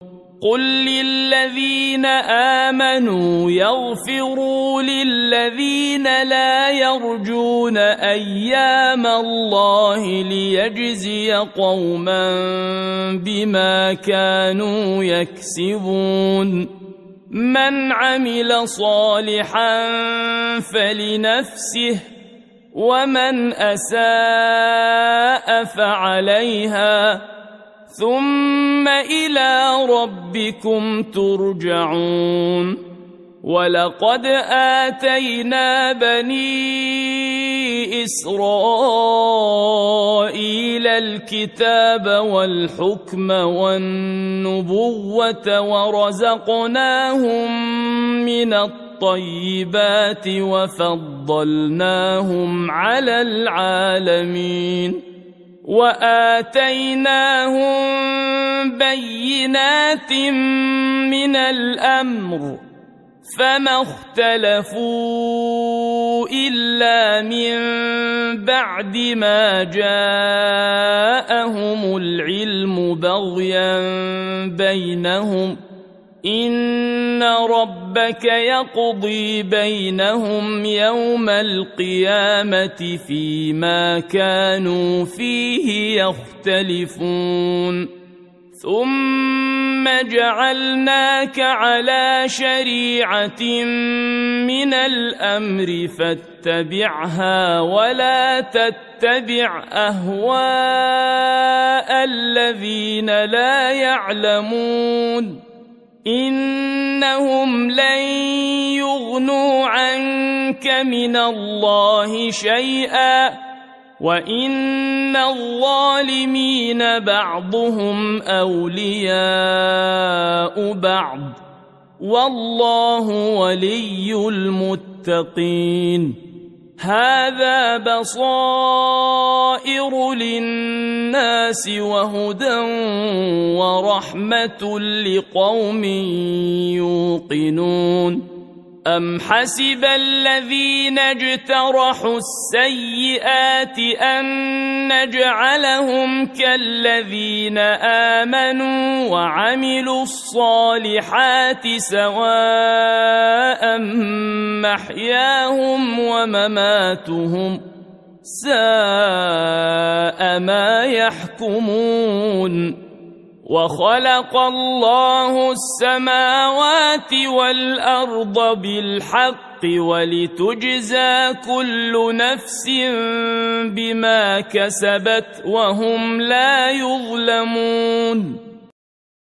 قل للذين آمنوا يغفروا للذين لا يرجون أيام الله ليجزي قوما بما كانوا يكسبون من عمل صالحا فلنفسه ومن أساء فعليها ثم إلى ربكم ترجعون ولقد آتينا بني إسرائيل الكتاب والحكم والنبوة ورزقناهم من الطيبات وفضلناهم على العالمين وآتيناهم بينات من الأمر فما اختلفوا إلا من بعد ما جاءهم العلم بغيا بينهم إن ربك يقضي بينهم يوم القيامة فيما كانوا فيه يختلفون ثم جعلناك على شريعة من الأمر فاتبعها ولا تتبع أهواء الذين لا يعلمون إنهم لن يغنوا عنك من الله شيئا وإن الظالمين بعضهم أولياء بعض والله ولي المتقين هذا بصائر للناس وهدى ورحمة لقوم يوقنون أم حسب الذين اجترحوا السيئات أن نجعلهم كالذين آمنوا وعملوا الصالحات سواء محياهم ومماتهم ساء ما يحكمون وخلق الله السماوات والأرض بالحق ولتجزى كل نفس بما كسبت وهم لا يظلمون